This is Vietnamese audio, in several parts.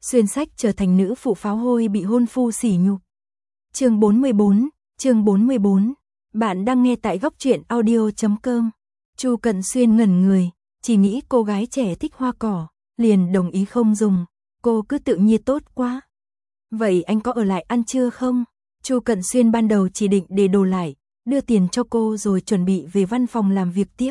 xuyên sách trở thành nữ phụ pháo hôi bị hôn phu sỉ nhục. Chương 44. Bạn đang nghe tại góc truyện audio.com. Chu Cận Xuyên ngẩn người, chỉ nghĩ cô gái trẻ thích hoa cỏ, liền đồng ý không dùng, cô cứ tự nhiên tốt quá. Vậy anh có ở lại ăn trưa không? Chu Cận Xuyên ban đầu chỉ định để đồ lại, đưa tiền cho cô rồi chuẩn bị về văn phòng làm việc tiếp.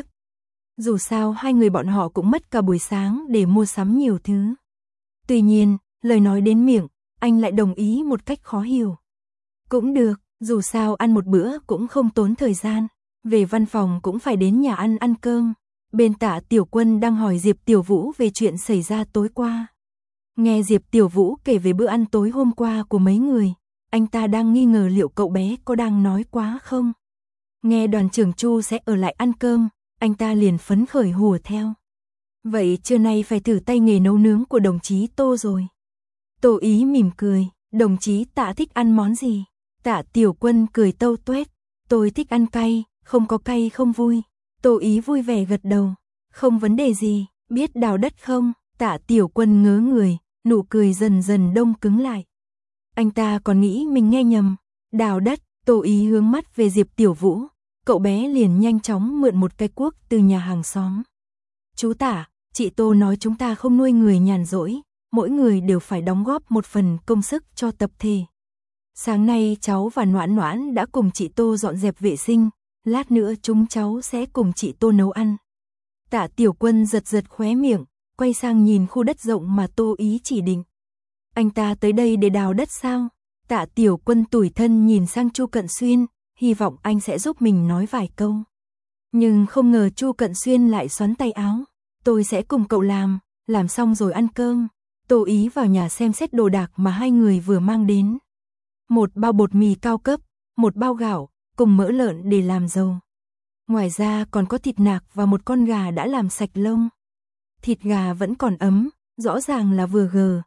Dù sao hai người bọn họ cũng mất cả buổi sáng để mua sắm nhiều thứ. Tuy nhiên, lời nói đến miệng, anh lại đồng ý một cách khó hiểu. Cũng được, dù sao ăn một bữa cũng không tốn thời gian, về văn phòng cũng phải đến nhà ăn cơm. Bên Tạ Tiểu Quân đang hỏi Diệp Tiểu Vũ về chuyện xảy ra tối qua. Nghe Diệp Tiểu Vũ kể về bữa ăn tối hôm qua của mấy người, anh ta đang nghi ngờ liệu cậu bé có đang nói quá không. Nghe đoàn trưởng Chu sẽ ở lại ăn cơm, anh ta liền phấn khởi hùa theo. Vậy trưa nay phải thử tay nghề nấu nướng của đồng chí Tô rồi. Tô Ý mỉm cười, đồng chí Tạ thích ăn món gì? Tạ Tiểu Quân cười tâu tuét, tôi thích ăn cay, không có cay không vui. Tô Ý vui vẻ gật đầu, không vấn đề gì, biết đào đất không? Tạ Tiểu Quân ngớ người, nụ cười dần dần đông cứng lại. Anh ta còn nghĩ mình nghe nhầm, đào đất. Tô Ý hướng mắt về Diệp Tiểu Vũ, cậu bé liền nhanh chóng mượn một cái cuốc từ nhà hàng xóm. Chú Tạ, chị Tô nói chúng ta không nuôi người nhàn rỗi, mỗi người đều phải đóng góp một phần công sức cho tập thể. Sáng nay cháu và Noãn Noãn đã cùng chị Tô dọn dẹp vệ sinh, lát nữa chúng cháu sẽ cùng chị Tô nấu ăn. Tạ Tiểu Quân giật giật khóe miệng, quay sang nhìn khu đất rộng mà Tô Ý chỉ định. Anh ta tới đây để đào đất sao? Tạ Tiểu Quân tủi thân nhìn sang Chu Cận Xuyên, hy vọng anh sẽ giúp mình nói vài câu. Nhưng không ngờ Chu Cận Xuyên lại xoắn tay áo. Tôi sẽ cùng cậu làm xong rồi ăn cơm. Tô Ý vào nhà xem xét đồ đạc mà hai người vừa mang đến. Một bao bột mì cao cấp, một bao gạo, cùng mỡ lợn để làm dầu. Ngoài ra còn có thịt nạc và một con gà đã làm sạch lông. Thịt gà vẫn còn ấm, rõ ràng là vừa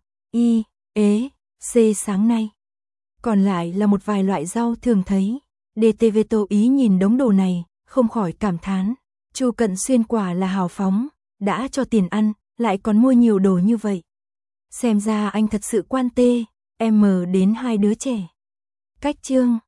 C sáng nay. Còn lại là một vài loại rau thường thấy. DTV Tô Ý nhìn đống đồ này, không khỏi cảm thán. Chu Cận Xuyên quả là hào phóng, đã cho tiền ăn, lại còn mua nhiều đồ như vậy. Xem ra anh thật sự quan tâm đến hai đứa trẻ. Cách chương